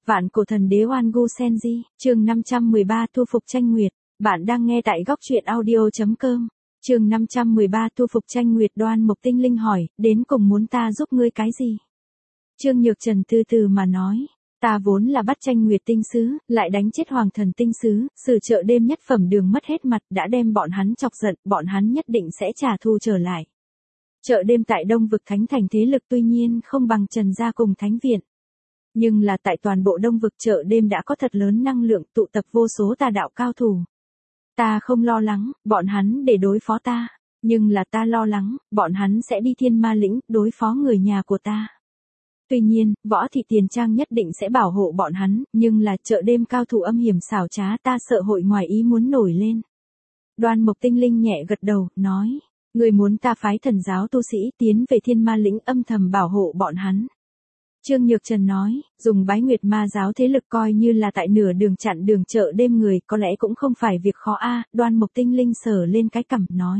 Vạn cổ thần đế Oan Gu Senji, chương 513 thu phục Tranh Nguyệt. Bạn đang nghe tại góc truyện audio.com. Chương 513 thu phục Tranh Nguyệt. Đoan Mộc Tinh Linh hỏi, đến cùng muốn ta giúp ngươi cái gì? Trương Nhược Trần từ từ mà nói, ta vốn là bắt Tranh Nguyệt tinh sứ, lại đánh chết Hoàng Thần tinh sứ, sử chợ đêm nhất phẩm Đường mất hết mặt, đã đem bọn hắn chọc giận, bọn hắn nhất định sẽ trả thù trở lại. Chợ đêm tại Đông vực Thánh Thành thế lực tuy nhiên không bằng Trần gia cùng Thánh viện. Nhưng là tại toàn bộ Đông vực chợ đêm đã có thật lớn năng lượng tụ tập vô số tà đạo cao thủ. Ta không lo lắng, bọn hắn để đối phó ta, nhưng là ta lo lắng, bọn hắn sẽ đi Thiên Ma Lĩnh, đối phó người nhà của ta. Tuy nhiên, Võ Thị Tiền Trang nhất định sẽ bảo hộ bọn hắn, nhưng là chợ đêm cao thủ âm hiểm xảo trá, ta sợ hội ngoài ý muốn nổi lên. Đoan Mộc Tinh Linh nhẹ gật đầu, nói, người muốn ta phái thần giáo tu sĩ tiến về Thiên Ma Lĩnh âm thầm bảo hộ bọn hắn. Trương Nhược Trần nói, dùng Bái Nguyệt Ma giáo thế lực coi như là tại nửa đường chặn đường chợ đêm người, có lẽ cũng không phải việc khó a. Đoan Mộc Tinh Linh sờ lên cái cằm nói.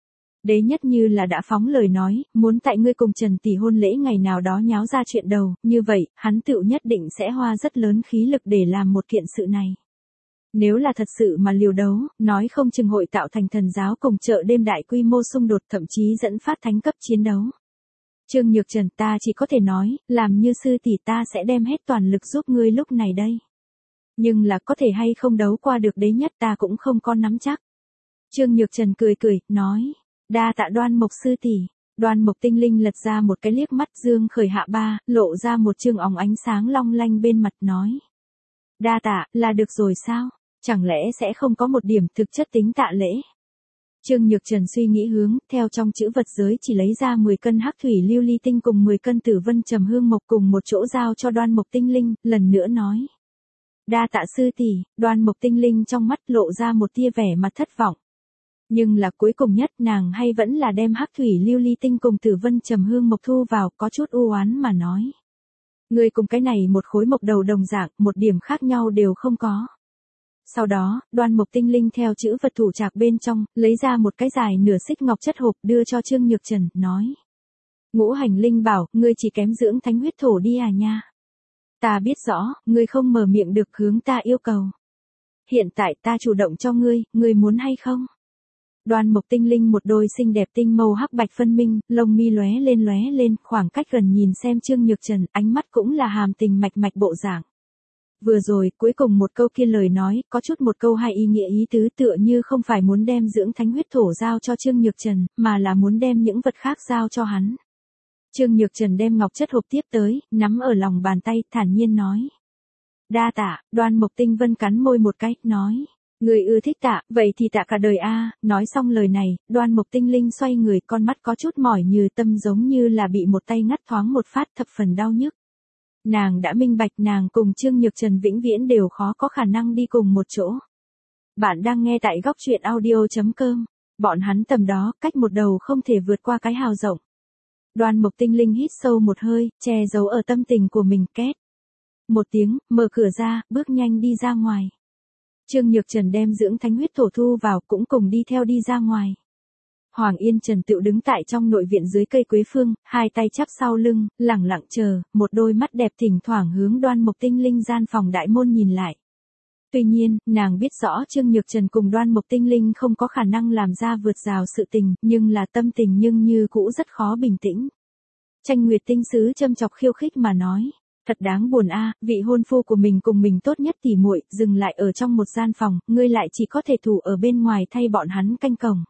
Đế nhất như là đã phóng lời nói, muốn tại ngươi cùng Trần tỷ hôn lễ ngày nào đó nháo ra chuyện đầu, như vậy, hắn tựu nhất định sẽ hoa rất lớn khí lực để làm một kiện sự này. Nếu là thật sự mà liều đấu, nói không chừng hội tạo thành thần giáo cùng chợ đêm đại quy mô xung đột, thậm chí dẫn phát thánh cấp chiến đấu. Trương Nhược Trần, ta chỉ có thể nói, làm như sư tỷ ta sẽ đem hết toàn lực giúp ngươi lúc này đây. Nhưng là có thể hay không đấu qua được đế nhất ta cũng không có nắm chắc. Trương Nhược Trần cười cười, nói, đa tạ Đoan Mộc sư tỷ. Đoan Mộc Tinh Linh lật ra một cái liếc mắt dương khởi hạ ba, lộ ra một trương óng ánh sáng long lanh bên mặt nói. Đa tạ, là được rồi sao? Chẳng lẽ sẽ không có một điểm thực chất tính tạ lễ? Trương Nhược Trần suy nghĩ hướng, theo trong chữ vật giới chỉ lấy ra 10 cân hắc thủy lưu ly tinh cùng 10 cân tử vân trầm hương mộc cùng một chỗ giao cho Đoan Mộc Tinh Linh, lần nữa nói. Đa tạ sư tỷ. Đoan Mộc Tinh Linh trong mắt lộ ra một tia vẻ mặt thất vọng. Nhưng là cuối cùng nhất nàng hay vẫn là đem hắc thủy lưu ly tinh cùng tử vân trầm hương mộc thu vào, có chút u oán mà nói. Người cùng cái này một khối mộc đầu đồng dạng, một điểm khác nhau đều không có. Sau đó, Đoan Mộc Tinh Linh theo chữ vật thủ trạc bên trong, lấy ra một cái dài nửa xích ngọc chất hộp đưa cho Trương Nhược Trần, nói. Ngũ hành linh bảo, ngươi chỉ kém dưỡng thánh huyết thổ đi à nha. Ta biết rõ, ngươi không mở miệng được hướng ta yêu cầu. Hiện tại ta chủ động cho ngươi muốn hay không? Đoan Mộc Tinh Linh một đôi xinh đẹp tinh màu hắc bạch phân minh, lông mi lóe lên, khoảng cách gần nhìn xem Trương Nhược Trần, ánh mắt cũng là hàm tình mạch mạch bộ dạng. Vừa rồi, cuối cùng một câu kia lời nói, có chút một câu hay ý nghĩa ý tứ tựa như không phải muốn đem dưỡng thánh huyết thổ giao cho Trương Nhược Trần, mà là muốn đem những vật khác giao cho hắn. Trương Nhược Trần đem ngọc chất hộp tiếp tới, nắm ở lòng bàn tay, thản nhiên nói. Đa tạ. Đoan Mộc Tinh Vân cắn môi một cái, nói. Người ưa thích tạ, vậy thì tạ cả đời a. Nói xong lời này, Đoan Mộc Tinh Linh xoay người, con mắt có chút mỏi như tâm, giống như là bị một tay ngắt thoáng một phát, thập phần đau nhức. Nàng đã minh bạch nàng cùng Trương Nhược Trần vĩnh viễn đều khó có khả năng đi cùng một chỗ. Bạn đang nghe tại góc truyện audio.com. Bọn hắn tầm đó, cách một đầu không thể vượt qua cái hào rộng. Đoan Mộc Tinh Linh hít sâu một hơi, che giấu ở tâm tình của mình, két. Một tiếng, mở cửa ra, bước nhanh đi ra ngoài. Trương Nhược Trần đem dưỡng thánh huyết thổ thu vào, cũng cùng đi theo đi ra ngoài. Hoàng Yên Trần tựu đứng tại trong nội viện dưới cây quế phương, hai tay chắp sau lưng, lẳng lặng chờ, một đôi mắt đẹp thỉnh thoảng hướng Đoan Mộc Tinh Linh gian phòng đại môn nhìn lại. Tuy nhiên, nàng biết rõ Trương Nhược Trần cùng Đoan Mộc Tinh Linh không có khả năng làm ra vượt rào sự tình, nhưng là tâm tình nhưng như cũ rất khó bình tĩnh. Tranh Nguyệt tinh sứ châm chọc khiêu khích mà nói. Thật đáng buồn a, vị hôn phu của mình cùng mình tốt nhất tỉ muội dừng lại ở trong một gian phòng, ngươi lại chỉ có thể thủ ở bên ngoài thay bọn hắn canh cổng.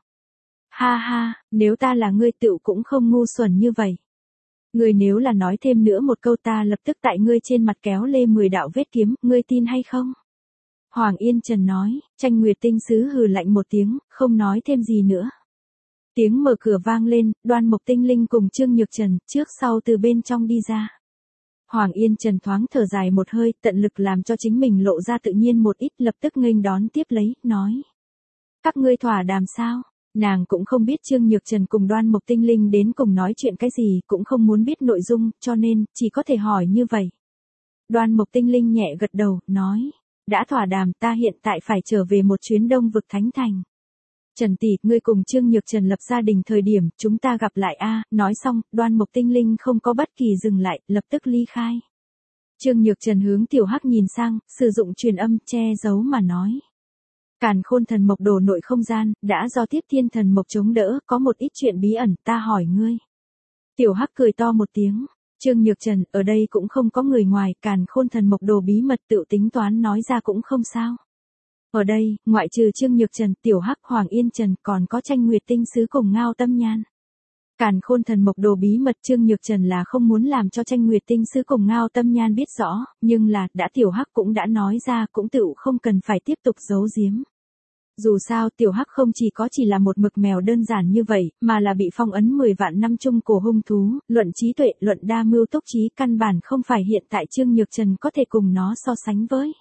Ha ha, nếu ta là ngươi tựu cũng không ngu xuẩn như vậy. Ngươi nếu là nói thêm nữa một câu ta lập tức tại ngươi trên mặt kéo lê 10 đạo vết kiếm, ngươi tin hay không? Hoàng Yên Trần nói. Tranh Nguyệt tinh sứ hừ lạnh một tiếng, không nói thêm gì nữa. Tiếng mở cửa vang lên, Đoan Mộc Tinh Linh cùng Trương Nhược Trần trước sau từ bên trong đi ra. Hoàng Yên Trần thoáng thở dài một hơi, tận lực làm cho chính mình lộ ra tự nhiên một ít, lập tức nghênh đón tiếp lấy, nói. Các ngươi thỏa đàm sao? Nàng cũng không biết Trương Nhược Trần cùng Đoan Mộc Tinh Linh đến cùng nói chuyện cái gì, cũng không muốn biết nội dung, cho nên, chỉ có thể hỏi như vậy. Đoan Mộc Tinh Linh nhẹ gật đầu, nói. Đã thỏa đàm, ta hiện tại phải trở về một chuyến Đông vực Thánh Thành. Trần tỷ, ngươi cùng Trương Nhược Trần lập gia đình thời điểm, chúng ta gặp lại a. Nói xong, Đoan Mộc Tinh Linh không có bất kỳ dừng lại, lập tức ly khai. Trương Nhược Trần hướng Tiểu Hắc nhìn sang, sử dụng truyền âm che giấu mà nói. Càn Khôn Thần Mộc Đồ nội không gian, đã do Tiếp Thiên Thần Mộc chống đỡ, có một ít chuyện bí ẩn, ta hỏi ngươi. Tiểu Hắc cười to một tiếng. Trương Nhược Trần, ở đây cũng không có người ngoài, Càn Khôn Thần Mộc Đồ bí mật tự tính toán nói ra cũng không sao. Ở đây, ngoại trừ Trương Nhược Trần, Tiểu Hắc, Hoàng Yên Trần còn có Tranh Nguyệt Tinh Sứ cùng Ngao Tâm Nhan. Càn Khôn Thần Mộc Đồ bí mật Trương Nhược Trần là không muốn làm cho Tranh Nguyệt Tinh Sứ cùng Ngao Tâm Nhan biết rõ, nhưng là, đã Tiểu Hắc cũng đã nói ra cũng tựu không cần phải tiếp tục giấu giếm. Dù sao Tiểu Hắc không chỉ là một mực mèo đơn giản như vậy, mà là bị phong ấn 10 vạn năm chung cổ hung thú, luận trí tuệ, luận đa mưu tốc trí căn bản không phải hiện tại Trương Nhược Trần có thể cùng nó so sánh với.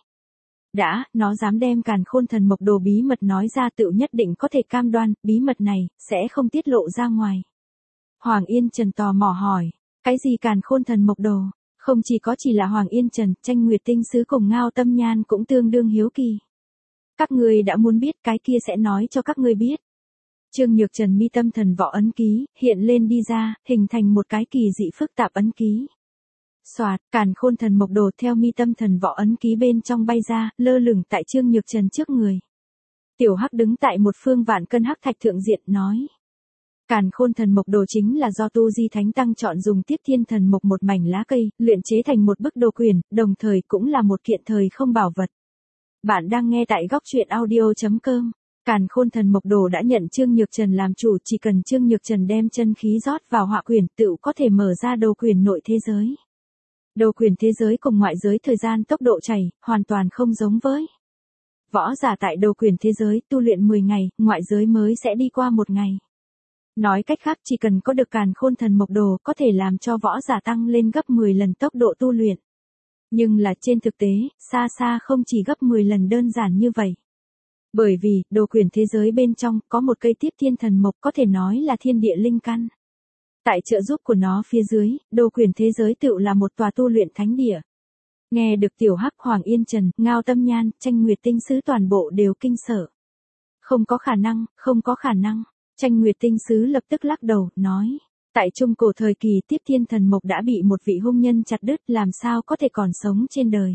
Nó dám đem Càn Khôn Thần Mộc Đồ bí mật nói ra tựu nhất định có thể cam đoan, bí mật này, sẽ không tiết lộ ra ngoài. Hoàng Yên Trần tò mò hỏi, cái gì Càn Khôn Thần Mộc Đồ? Không chỉ là Hoàng Yên Trần, Tranh Nguyệt Tinh Sứ cùng Ngao Tâm Nhan cũng tương đương hiếu kỳ. Các ngươi đã muốn biết cái kia sẽ nói cho các ngươi biết. Trương Nhược Trần mi tâm thần võ ấn ký, hiện lên đi ra, hình thành một cái kỳ dị phức tạp ấn ký. Soạt, Càn Khôn Thần Mộc Đồ theo mi tâm thần võ ấn ký bên trong bay ra, lơ lửng tại Trương Nhược Trần trước người. Tiểu Hắc đứng tại một phương vạn cân hắc thạch thượng diện nói. Càn Khôn Thần Mộc Đồ chính là do Tu Di Thánh Tăng chọn dùng Tiếp Thiên Thần Mộc một mảnh lá cây, luyện chế thành một bức đồ quyển, đồng thời cũng là một kiện thời không bảo vật. Bạn đang nghe tại góc truyện audio.com. Càn Khôn Thần Mộc Đồ đã nhận Trương Nhược Trần làm chủ, chỉ cần Trương Nhược Trần đem chân khí rót vào họa quyển tựu có thể mở ra đồ quyển nội thế giới. Đồ quyển thế giới cùng ngoại giới thời gian tốc độ chảy, hoàn toàn không giống với. Võ giả tại đồ quyển thế giới tu luyện 10 ngày, ngoại giới mới sẽ đi qua 1 ngày. Nói cách khác chỉ cần có được Càn Khôn Thần Mộc Đồ có thể làm cho võ giả tăng lên gấp 10 lần tốc độ tu luyện. Nhưng là trên thực tế, xa không chỉ gấp 10 lần đơn giản như vậy. Bởi vì, đồ quyển thế giới bên trong có một cây Tiếp Thiên Thần Mộc có thể nói là thiên địa linh căn. Tại trợ giúp của nó phía dưới, đồ quyển thế giới tựu là một tòa tu luyện thánh địa. Nghe được Tiểu Hắc, Hoàng Yên Trần, Ngao Tâm Nhan, Tranh Nguyệt Tinh Sứ toàn bộ đều kinh sợ. Không có khả năng. Tranh Nguyệt Tinh Sứ lập tức lắc đầu, nói. Tại trung cổ thời kỳ Tiếp Thiên Thần Mộc đã bị một vị hung nhân chặt đứt, làm sao có thể còn sống trên đời.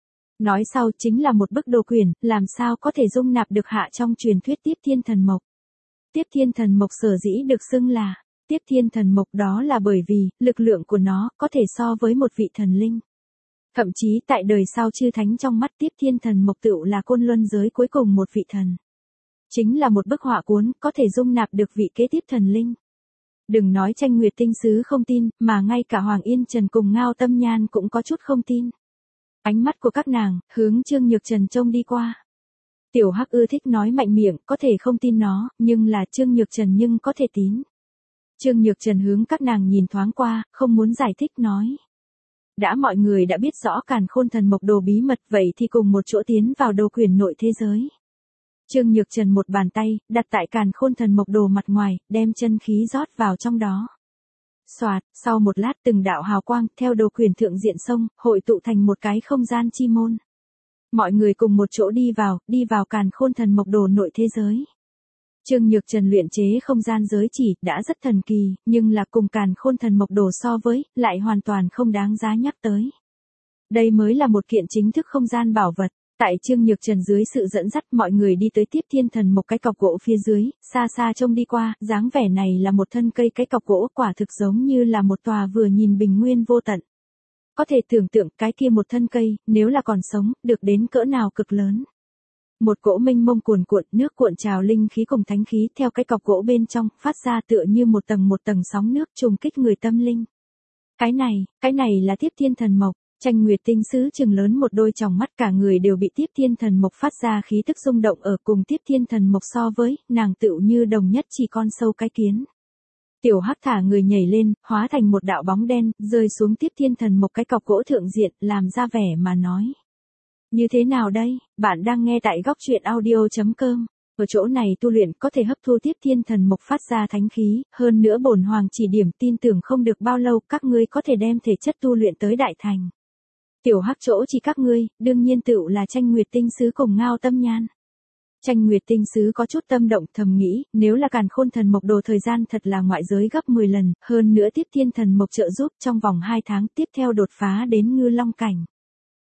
Nói sau chính là một bức đồ quyển, làm sao có thể dung nạp được hạ trong truyền thuyết Tiếp Thiên Thần Mộc. Tiếp Thiên Thần Mộc sở dĩ được xưng là Tiếp Thiên Thần Mộc đó là bởi vì, lực lượng của nó có thể so với một vị thần linh. Thậm chí tại đời sau chư thánh trong mắt Tiếp Thiên Thần Mộc tựu là côn luân giới cuối cùng một vị thần. Chính là một bức họa cuốn có thể dung nạp được vị kế tiếp thần linh. Đừng nói Tranh Nguyệt Tinh Sứ không tin, mà ngay cả Hoàng Yên Trần cùng Ngao Tâm Nhan cũng có chút không tin. Ánh mắt của các nàng, hướng Trương Nhược Trần trông đi qua. Tiểu Hắc ưa thích nói mạnh miệng, có thể không tin nó, nhưng là Trương Nhược Trần nhưng có thể tín. Trương Nhược Trần hướng các nàng nhìn thoáng qua, không muốn giải thích nói. Đã mọi người đã biết rõ Càn Khôn Thần Mộc Đồ bí mật vậy thì cùng một chỗ tiến vào đồ quyển nội thế giới. Trương Nhược Trần một bàn tay, đặt tại Càn Khôn Thần Mộc Đồ mặt ngoài, đem chân khí rót vào trong đó. Soạt, sau một lát từng đạo hào quang, theo đồ quyển thượng diện sông, hội tụ thành một cái không gian chi môn. Mọi người cùng một chỗ đi vào Càn Khôn Thần Mộc Đồ nội thế giới. Trương Nhược Trần luyện chế không gian giới chỉ, đã rất thần kỳ, nhưng là cùng Càn Khôn Thần Mộc Đồ so với, lại hoàn toàn không đáng giá nhắc tới. Đây mới là một kiện chính thức không gian bảo vật. Tại Trương Nhược Trần dưới sự dẫn dắt mọi người đi tới Tiếp Thiên Thần Mộc cái cọc gỗ phía dưới, xa trông đi qua, dáng vẻ này là một thân cây cái cọc gỗ quả thực giống như là một tòa vừa nhìn bình nguyên vô tận. Có thể tưởng tượng cái kia một thân cây, nếu là còn sống, được đến cỡ nào cực lớn. Một cỗ mênh mông cuồn cuộn, nước cuộn trào linh khí cùng thánh khí theo cái cọc gỗ bên trong, phát ra tựa như một tầng sóng nước trùng kích người tâm linh. Cái này là Tiếp Thiên Thần Mộc. Tranh Nguyệt Tinh Sứ trừng lớn một đôi tròng mắt, cả người đều bị Tiếp Thiên Thần Mộc phát ra khí tức rung động, ở cùng Tiếp Thiên Thần Mộc so với, nàng tựu như đồng nhất chỉ con sâu cái kiến. Tiểu Hắc thả người nhảy lên, hóa thành một đạo bóng đen, rơi xuống Tiếp Thiên Thần Mộc cái cọc gỗ thượng diện, làm ra vẻ mà nói. Như thế nào đây, bạn đang nghe tại góc truyện audio.com. Ở chỗ này tu luyện có thể hấp thu Tiếp Thiên Thần Mộc phát ra thánh khí, hơn nữa bổn hoàng chỉ điểm, tin tưởng không được bao lâu các ngươi có thể đem thể chất tu luyện tới đại thành. Tiểu Hắc chỗ chỉ các ngươi, đương nhiên tựu là Tranh Nguyệt Tinh Sứ cùng Ngao Tâm Nhan. Tranh Nguyệt Tinh Sứ có chút tâm động, thầm nghĩ, nếu là Càn Khôn Thần Mộc Đồ thời gian thật là ngoại giới gấp 10 lần, hơn nữa Tiếp Thiên Thần Mộc trợ giúp trong vòng 2 tháng tiếp theo đột phá đến Ngư Long cảnh.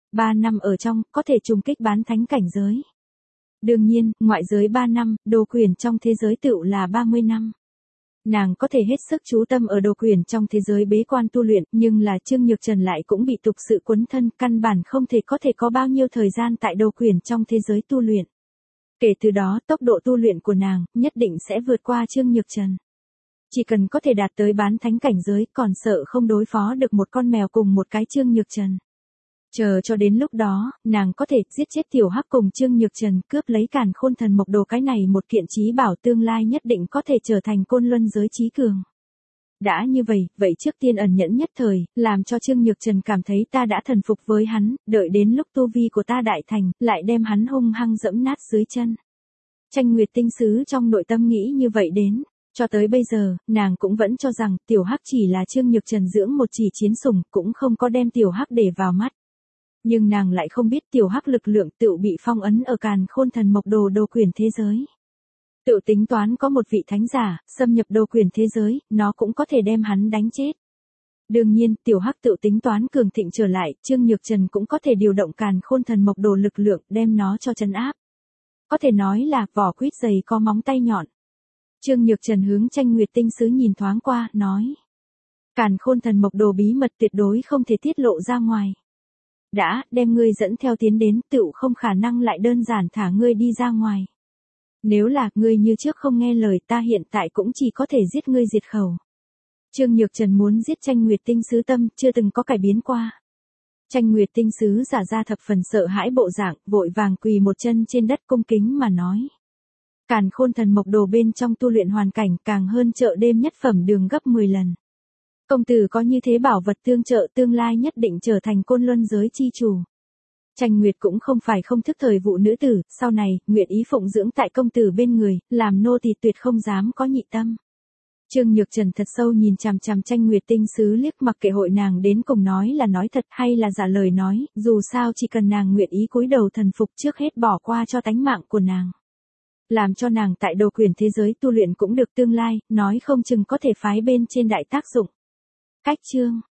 3 năm ở trong, có thể trùng kích bán thánh cảnh giới. Đương nhiên, ngoại giới 3 năm, đồ quyền trong thế giới tựu là 30 năm. Nàng có thể hết sức chú tâm ở đồ quyền trong thế giới bế quan tu luyện, nhưng là Trương Nhược Trần lại cũng bị tục sự quấn thân, căn bản không thể có bao nhiêu thời gian tại đồ quyền trong thế giới tu luyện. Kể từ đó, tốc độ tu luyện của nàng, nhất định sẽ vượt qua Trương Nhược Trần. Chỉ cần có thể đạt tới bán thánh cảnh giới, còn sợ không đối phó được một con mèo cùng một cái Trương Nhược Trần. Chờ cho đến lúc đó, nàng có thể giết chết tiểu hắc cùng Trương Nhược Trần, cướp lấy Càn Khôn Thần Mộc Đồ, cái này một kiện chí bảo tương lai nhất định có thể trở thành côn luân giới chí cường. Đã như vậy trước tiên ẩn nhẫn nhất thời, làm cho Trương Nhược Trần cảm thấy ta đã thần phục với hắn, đợi đến lúc tu vi của ta đại thành, lại đem hắn hung hăng dẫm nát dưới chân. Tranh Nguyệt Tinh Sứ trong nội tâm nghĩ như vậy đến. Cho tới bây giờ, nàng cũng vẫn cho rằng tiểu hắc chỉ là Trương Nhược Trần dưỡng một chỉ chiến sủng, cũng không có đem tiểu hắc để vào mắt. Nhưng nàng lại không biết tiểu hắc lực lượng tựu bị phong ấn ở Càn Khôn Thần Mộc Đồ đồ quyền thế giới. Tựu tính toán có một vị thánh giả, xâm nhập đồ quyền thế giới, nó cũng có thể đem hắn đánh chết. Đương nhiên, tiểu hắc tựu tính toán cường thịnh trở lại, Trương Nhược Trần cũng có thể điều động Càn Khôn Thần Mộc Đồ lực lượng, đem nó cho trấn áp. Có thể nói là vỏ quýt dày có móng tay nhọn. Trương Nhược Trần hướng Tranh Nguyệt Tinh Sứ nhìn thoáng qua, nói. Càn Khôn Thần Mộc Đồ bí mật tuyệt đối không thể tiết lộ ra ngoài. Đã, đem ngươi dẫn theo tiến đến, tựu không khả năng lại đơn giản thả ngươi đi ra ngoài. Nếu là ngươi như trước không nghe lời, ta hiện tại cũng chỉ có thể giết ngươi diệt khẩu. Trương Nhược Trần muốn giết Tranh Nguyệt Tinh Sứ tâm, chưa từng có cải biến qua. Tranh Nguyệt Tinh Sứ giả ra thập phần sợ hãi bộ dạng, vội vàng quỳ một chân trên đất cung kính mà nói. Càn Khôn Thần Mộc Đồ bên trong tu luyện hoàn cảnh càng hơn chợ đêm nhất phẩm đường gấp 10 lần. Công tử có như thế bảo vật tương trợ, tương lai nhất định trở thành côn luân giới chi chủ. Tranh Nguyệt cũng không phải không thức thời vụ nữ tử, sau này, nguyện ý phụng dưỡng tại công tử bên người, làm nô tỳ tuyệt không dám có nhị tâm. Trương Nhược Trần thật sâu nhìn chằm chằm Tranh Nguyệt Tinh Sứ liếc, mặc kệ hội nàng đến cùng nói là nói thật hay là giả lời nói, dù sao chỉ cần nàng nguyện ý cúi đầu thần phục trước hết bỏ qua cho tánh mạng của nàng. Làm cho nàng tại đồ quyền thế giới tu luyện cũng được tương lai, nói không chừng có thể phái bên trên đại tác dụng. Cách chương